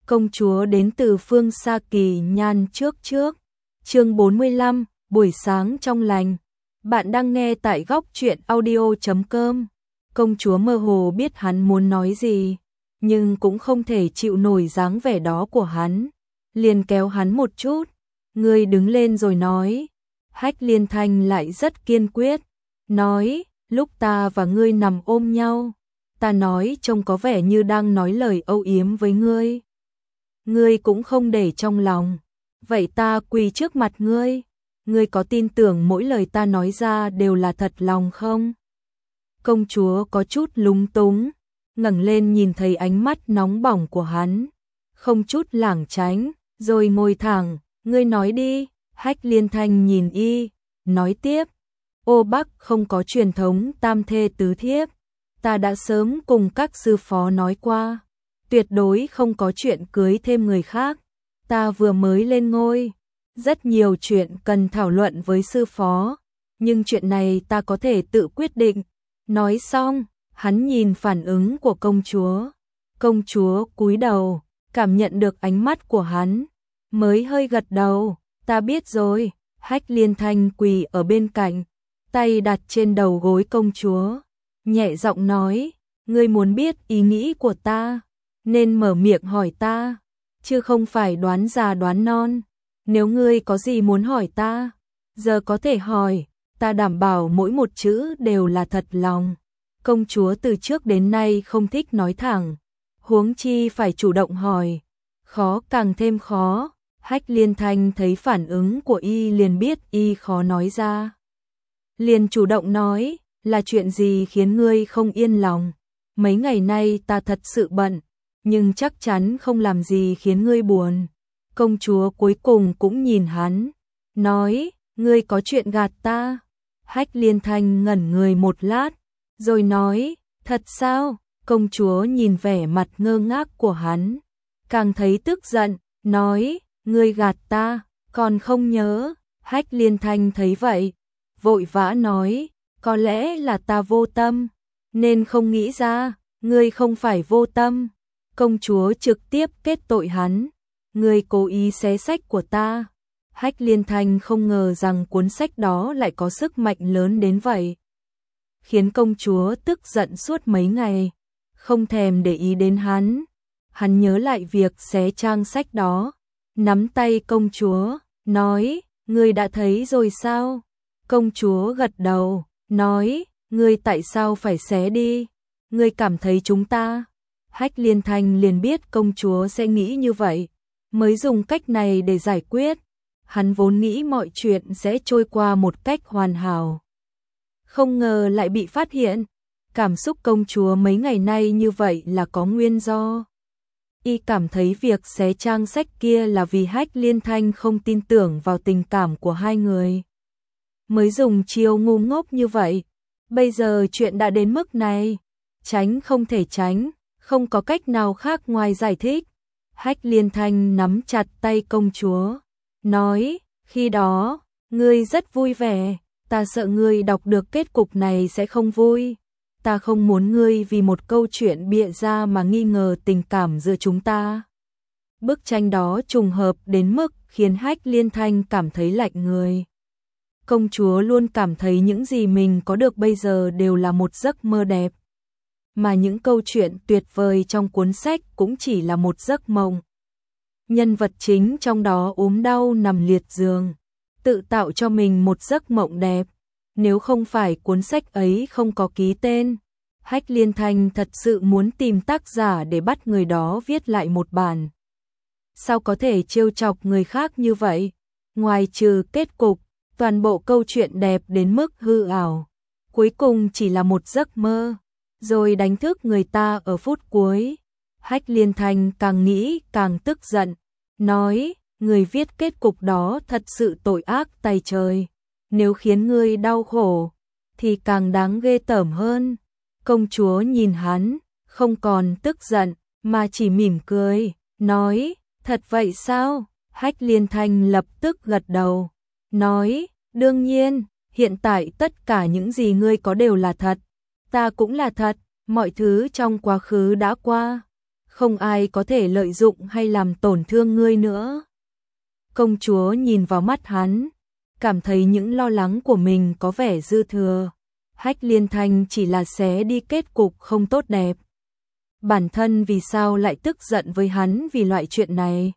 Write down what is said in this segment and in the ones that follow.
Công chúa đến từ phương xa kỳ nhan trước trước. Chương 45, buổi sáng trong lành. Bạn đang nghe tại góc truyện audio.com. Công chúa mơ hồ biết hắn muốn nói gì, nhưng cũng không thể chịu nổi dáng vẻ đó của hắn. Liền kéo hắn một chút. Ngươi đứng lên rồi nói. Hách Liên Thanh lại rất kiên quyết. Nói, lúc ta và ngươi nằm ôm nhau, ta nói trông có vẻ như đang nói lời âu yếm với ngươi. Ngươi cũng không để trong lòng. Vậy ta quỳ trước mặt ngươi. Ngươi có tin tưởng mỗi lời ta nói ra đều là thật lòng không? Công chúa có chút lúng túng, ngẩng lên nhìn thấy ánh mắt nóng bỏng của hắn, không chút lảng tránh, rồi ngồi thẳng. Ngươi nói đi. Hách Liên Thanh nhìn y, nói tiếp. Ô Bắc không có truyền thống tam thê tứ thiếp. Ta đã sớm cùng các sư phó nói qua, tuyệt đối không có chuyện cưới thêm người khác. Ta vừa mới lên ngôi, rất nhiều chuyện cần thảo luận với sư phó, nhưng chuyện này ta có thể tự quyết định. Nói xong, hắn nhìn phản ứng của công chúa. Công chúa cúi đầu, cảm nhận được ánh mắt của hắn, mới hơi gật đầu. Ta biết rồi. Hách Liên Thanh quỳ ở bên cạnh, tay đặt trên đầu gối công chúa, nhẹ giọng nói, ngươi muốn biết ý nghĩ của ta, nên mở miệng hỏi ta, chứ không phải đoán già đoán non. Nếu ngươi có gì muốn hỏi ta, giờ có thể hỏi, ta đảm bảo mỗi một chữ đều là thật lòng. Công chúa từ trước đến nay không thích nói thẳng, huống chi phải chủ động hỏi, khó càng thêm khó. Hách Liên Thanh thấy phản ứng của y liền biết y khó nói ra. Liền chủ động nói, là chuyện gì khiến ngươi không yên lòng? Mấy ngày nay ta thật sự bận, nhưng chắc chắn không làm gì khiến ngươi buồn. Công chúa cuối cùng cũng nhìn hắn, nói, ngươi có chuyện gạt ta. Hách Liên Thanh ngẩn người một lát, rồi nói, thật sao? Công chúa nhìn vẻ mặt ngơ ngác của hắn, càng thấy tức giận, nói, ngươi gạt ta, còn không nhớ. Hách Liên Thanh thấy vậy, vội vã nói, có lẽ là ta vô tâm, nên không nghĩ ra. Ngươi không phải vô tâm. Công chúa trực tiếp kết tội hắn, ngươi cố ý xé sách của ta. Hách Liên Thanh không ngờ rằng cuốn sách đó lại có sức mạnh lớn đến vậy, khiến công chúa tức giận suốt mấy ngày, không thèm để ý đến hắn. Hắn nhớ lại việc xé trang sách đó, nắm tay công chúa, nói, ngươi đã thấy rồi sao? Công chúa gật đầu, nói, ngươi tại sao phải xé đi? Ngươi cảm thấy chúng ta? Hách Liên Thanh liền biết công chúa sẽ nghĩ như vậy, mới dùng cách này để giải quyết. Hắn vốn nghĩ mọi chuyện sẽ trôi qua một cách hoàn hảo, không ngờ lại bị phát hiện. Cảm xúc công chúa mấy ngày nay như vậy là có nguyên do. Y cảm thấy việc xé trang sách kia là vì Hách Liên Thanh không tin tưởng vào tình cảm của hai người, mới dùng chiêu ngu ngốc như vậy. Bây giờ chuyện đã đến mức này, tránh không thể tránh, không có cách nào khác ngoài giải thích. Hách Liên Thanh nắm chặt tay công chúa, nói, khi đó, ngươi rất vui vẻ, ta sợ ngươi đọc được kết cục này sẽ không vui. Ta không muốn ngươi vì một câu chuyện bịa ra mà nghi ngờ tình cảm giữa chúng ta. Bức tranh đó trùng hợp đến mức khiến Hách Liên Thanh cảm thấy lạnh người. Công chúa luôn cảm thấy những gì mình có được bây giờ đều là một giấc mơ đẹp, mà những câu chuyện tuyệt vời trong cuốn sách cũng chỉ là một giấc mộng. Nhân vật chính trong đó ốm đau nằm liệt giường, tự tạo cho mình một giấc mộng đẹp. Nếu không phải cuốn sách ấy không có ký tên, Hách Liên Thanh thật sự muốn tìm tác giả để bắt người đó viết lại một bản. Sao có thể trêu chọc người khác như vậy? Ngoài trừ kết cục, toàn bộ câu chuyện đẹp đến mức hư ảo, cuối cùng chỉ là một giấc mơ, rồi đánh thức người ta ở phút cuối. Hách Liên Thanh càng nghĩ càng tức giận, nói, người viết kết cục đó thật sự tội ác tày trời. Nếu khiến ngươi đau khổ, thì càng đáng ghê tởm hơn. Công chúa nhìn hắn, không còn tức giận, mà chỉ mỉm cười, nói, thật vậy sao? Hách Liên Thanh lập tức gật đầu, nói, đương nhiên, hiện tại tất cả những gì ngươi có đều là thật, ta cũng là thật, mọi thứ trong quá khứ đã qua, không ai có thể lợi dụng hay làm tổn thương ngươi nữa. Công chúa nhìn vào mắt hắn, cảm thấy những lo lắng của mình có vẻ dư thừa. Hách Liên Thanh chỉ là xé đi kết cục không tốt đẹp. Bản thân vì sao lại tức giận với hắn vì loại chuyện này?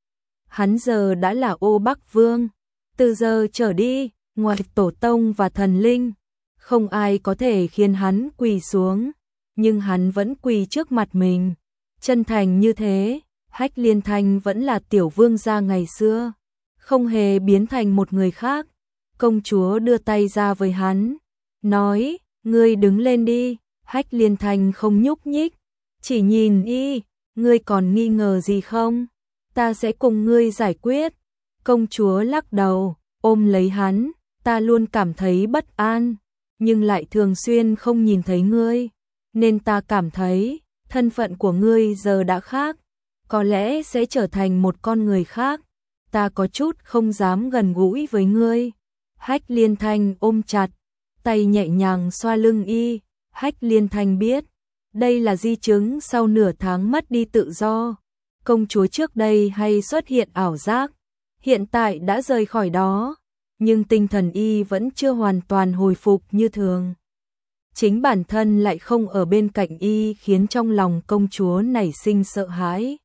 Hắn giờ đã là Ô Bắc Vương, từ giờ trở đi, ngoài tổ tông và thần linh, không ai có thể khiến hắn quỳ xuống, nhưng hắn vẫn quỳ trước mặt mình. Chân thành như thế, Hách Liên Thanh vẫn là tiểu vương gia ngày xưa, không hề biến thành một người khác. Công chúa đưa tay ra với hắn, nói, ngươi đứng lên đi. Hách Liên Thanh không nhúc nhích, chỉ nhìn y, ngươi còn nghi ngờ gì không? Ta sẽ cùng ngươi giải quyết. Công chúa lắc đầu, ôm lấy hắn, ta luôn cảm thấy bất an, nhưng lại thường xuyên không nhìn thấy ngươi, nên ta cảm thấy thân phận của ngươi giờ đã khác, có lẽ sẽ trở thành một con người khác. Ta có chút không dám gần gũi với ngươi. Hách Liên Thanh ôm chặt, tay nhẹ nhàng xoa lưng y. Hách Liên Thanh biết, đây là di chứng sau nửa tháng mất đi tự do. Công chúa trước đây hay xuất hiện ảo giác, hiện tại đã rời khỏi đó, nhưng tinh thần y vẫn chưa hoàn toàn hồi phục như thường. Chính bản thân lại không ở bên cạnh y khiến trong lòng công chúa nảy sinh sợ hãi.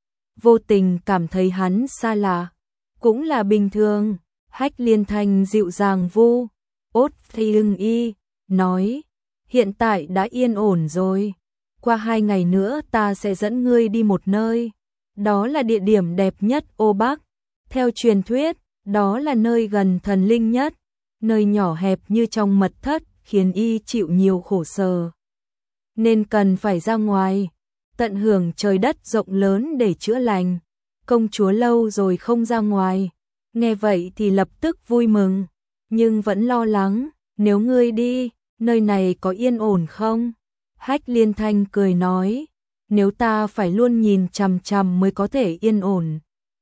Vô tình cảm thấy hắn xa lạ, cũng là bình thường. Hách Liên Thanh dịu dàng vu ốt thì lưng y, nói, hiện tại đã yên ổn rồi. Qua 2 ngày nữa ta sẽ dẫn ngươi đi một nơi. Đó là địa điểm đẹp nhất Ô Bắc. Theo truyền thuyết, đó là nơi gần thần linh nhất. Nơi nhỏ hẹp như trong mật thất khiến y chịu nhiều khổ sở, nên cần phải ra ngoài, tận hưởng trời đất rộng lớn để chữa lành. Công chúa lâu rồi không ra ngoài, nghe vậy thì lập tức vui mừng, nhưng vẫn lo lắng, nếu ngươi đi, nơi này có yên ổn không? Hách Liên Thanh cười nói, nếu ta phải luôn nhìn chằm chằm mới có thể yên ổn,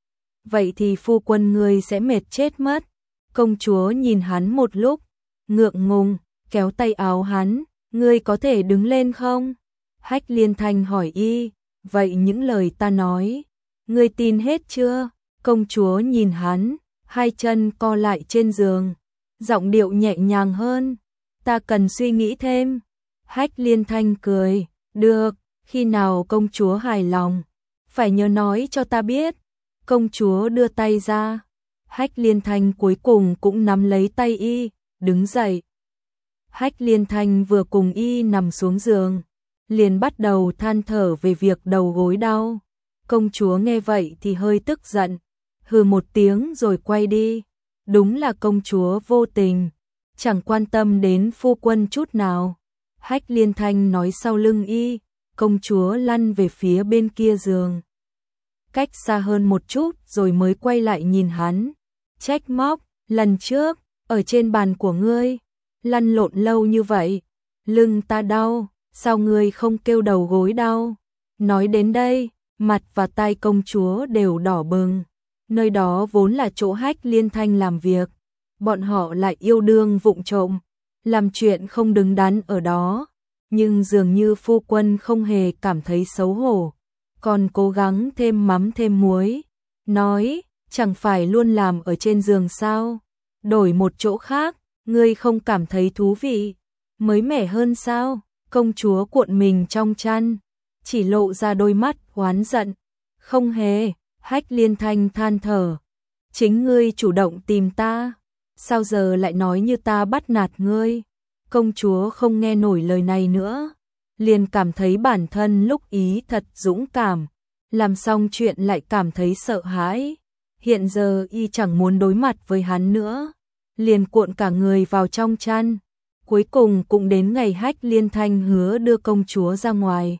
vậy thì phu quân ngươi sẽ mệt chết mất. Công chúa nhìn hắn một lúc, ngượng ngùng, kéo tay áo hắn, ngươi có thể đứng lên không? Hách Liên Thanh hỏi y, vậy những lời ta nói, ngươi tin hết chưa? Công chúa nhìn hắn, hai chân co lại trên giường, giọng điệu nhẹ nhàng hơn, ta cần suy nghĩ thêm. Hách Liên Thanh cười, được, khi nào công chúa hài lòng, phải nhớ nói cho ta biết. Công chúa đưa tay ra, Hách Liên Thanh cuối cùng cũng nắm lấy tay y, đứng dậy. Hách Liên Thanh vừa cùng y nằm xuống giường, liền bắt đầu than thở về việc đầu gối đau. Công chúa nghe vậy thì hơi tức giận, hừ một tiếng rồi quay đi. Đúng là công chúa vô tình, chẳng quan tâm đến phu quân chút nào. Hách Liên Thanh nói sau lưng y, công chúa lăn về phía bên kia giường, cách xa hơn một chút rồi mới quay lại nhìn hắn, trách móc, lần trước, ở trên bàn của ngươi, lăn lộn lâu như vậy, lưng ta đau, sao ngươi không kêu đầu gối đau? Nói đến đây, mặt và tai công chúa đều đỏ bừng, nơi đó vốn là chỗ Hách Liên Thanh làm việc, bọn họ lại yêu đương vụng trộm, làm chuyện không đứng đắn ở đó, nhưng dường như phu quân không hề cảm thấy xấu hổ, còn cố gắng thêm mắm thêm muối, nói, chẳng phải luôn làm ở trên giường sao, đổi một chỗ khác, ngươi không cảm thấy thú vị, mới mẻ hơn sao? Công chúa cuộn mình trong chăn, chỉ lộ ra đôi mắt oán giận, không hề. Hách Liên Thanh than thở, chính ngươi chủ động tìm ta, sao giờ lại nói như ta bắt nạt ngươi? Công chúa không nghe nổi lời này nữa, liền cảm thấy bản thân lúc ý thật dũng cảm, làm xong chuyện lại cảm thấy sợ hãi. Hiện giờ y chẳng muốn đối mặt với hắn nữa, liền cuộn cả người vào trong chăn. Cuối cùng cũng đến ngày Hách Liên Thanh hứa đưa công chúa ra ngoài.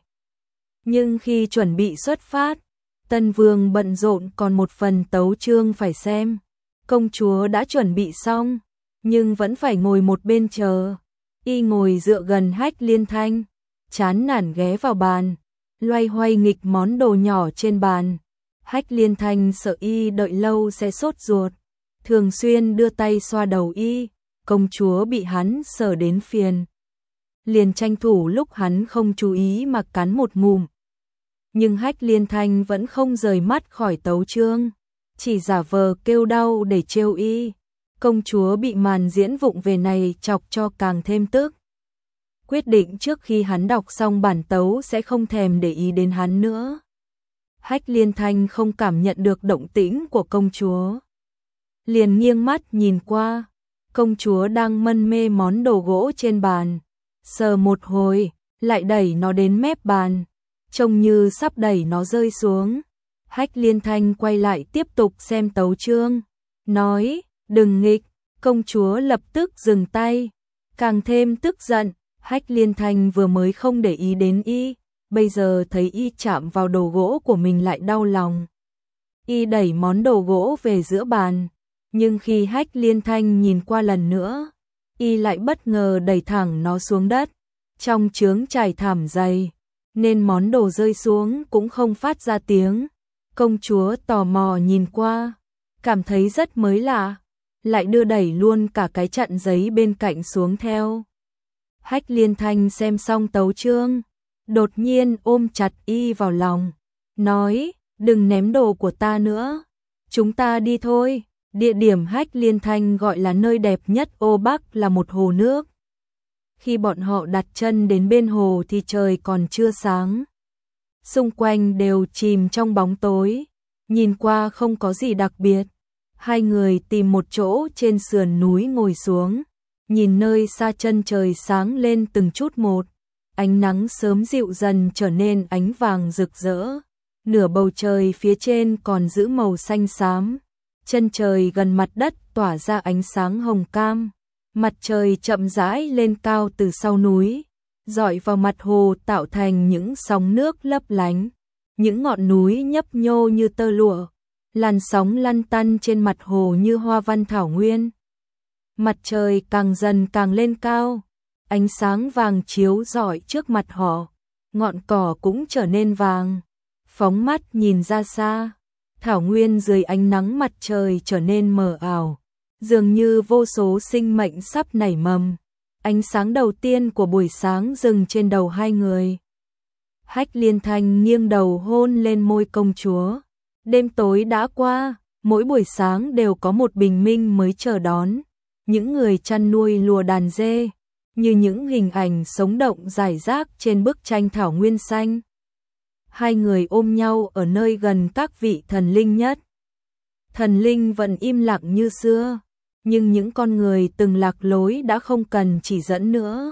Nhưng khi chuẩn bị xuất phát, Tân Vương bận rộn còn một phần tấu chương phải xem. Công chúa đã chuẩn bị xong, nhưng vẫn phải ngồi một bên chờ. Y ngồi dựa gần Hách Liên Thanh, chán nản ghé vào bàn, loay hoay nghịch món đồ nhỏ trên bàn. Hách Liên Thanh sợ y đợi lâu sẽ sốt ruột, thường xuyên đưa tay xoa đầu y, công chúa bị hắn sờ đến phiền, liền tranh thủ lúc hắn không chú ý mà cắn một ngụm. nhưng Hách Liên Thanh vẫn không rời mắt khỏi tấu chương, chỉ giả vờ kêu đau để trêu y. Công chúa bị màn diễn vụng về này chọc cho càng thêm tức. Quyết định trước khi hắn đọc xong bản tấu sẽ không thèm để ý đến hắn nữa. Hách Liên Thanh không cảm nhận được động tĩnh của công chúa, liền nghiêng mắt nhìn qua. Công chúa đang mân mê món đồ gỗ trên bàn, sờ một hồi, lại đẩy nó đến mép bàn, trông như sắp đẩy nó rơi xuống. Hách Liên Thanh quay lại tiếp tục xem tấu chương, nói, đừng nghịch. Công chúa lập tức dừng tay, càng thêm tức giận. Hách Liên Thanh vừa mới không để ý đến y, bây giờ thấy y chạm vào đồ gỗ của mình lại đau lòng. Y đẩy món đồ gỗ về giữa bàn, nhưng khi Hách Liên Thanh nhìn qua lần nữa, y lại bất ngờ đẩy thẳng nó xuống đất. Trong chướng trải thảm dày, nên món đồ rơi xuống cũng không phát ra tiếng. Công chúa tò mò nhìn qua, cảm thấy rất mới lạ, lại đưa đẩy luôn cả cái chặn giấy bên cạnh xuống theo. Hách Liên Thanh xem xong tấu chương, đột nhiên ôm chặt y vào lòng, nói, đừng ném đồ của ta nữa, chúng ta đi thôi. Địa điểm Hách Liên Thanh gọi là nơi đẹp nhất ô Bắc là một hồ nước. Khi bọn họ đặt chân đến bên hồ thì trời còn chưa sáng. Xung quanh đều chìm trong bóng tối, nhìn qua không có gì đặc biệt. Hai người tìm một chỗ trên sườn núi ngồi xuống, nhìn nơi xa chân trời sáng lên từng chút một. Ánh nắng sớm dịu dần trở nên ánh vàng rực rỡ. Nửa bầu trời phía trên còn giữ màu xanh xám. Chân trời gần mặt đất tỏa ra ánh sáng hồng cam. Mặt trời chậm rãi lên cao từ sau núi, rọi vào mặt hồ tạo thành những sóng nước lấp lánh. Những ngọn núi nhấp nhô như tơ lụa, làn sóng lăn tăn trên mặt hồ như hoa văn thảo nguyên. Mặt trời càng dần càng lên cao, ánh sáng vàng chiếu rọi trước mặt họ, ngọn cỏ cũng trở nên vàng. Phóng mắt nhìn ra xa, thảo nguyên dưới ánh nắng mặt trời trở nên mờ ảo, dường như vô số sinh mệnh sắp nảy mầm. Ánh sáng đầu tiên của buổi sáng dừng trên đầu hai người. Hách Liên Thanh nghiêng đầu hôn lên môi công chúa. Đêm tối đã qua, mỗi buổi sáng đều có một bình minh mới chờ đón. Những người chăn nuôi lùa đàn dê, như những hình ảnh sống động rải rác trên bức tranh thảo nguyên xanh. Hai người ôm nhau ở nơi gần các vị thần linh nhất. Thần linh vẫn im lặng như xưa, nhưng những con người từng lạc lối đã không cần chỉ dẫn nữa.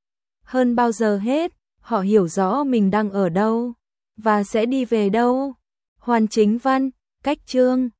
Hơn bao giờ hết, họ hiểu rõ mình đang ở đâu, và sẽ đi về đâu. Hoàn Chính Văn, Cách Chương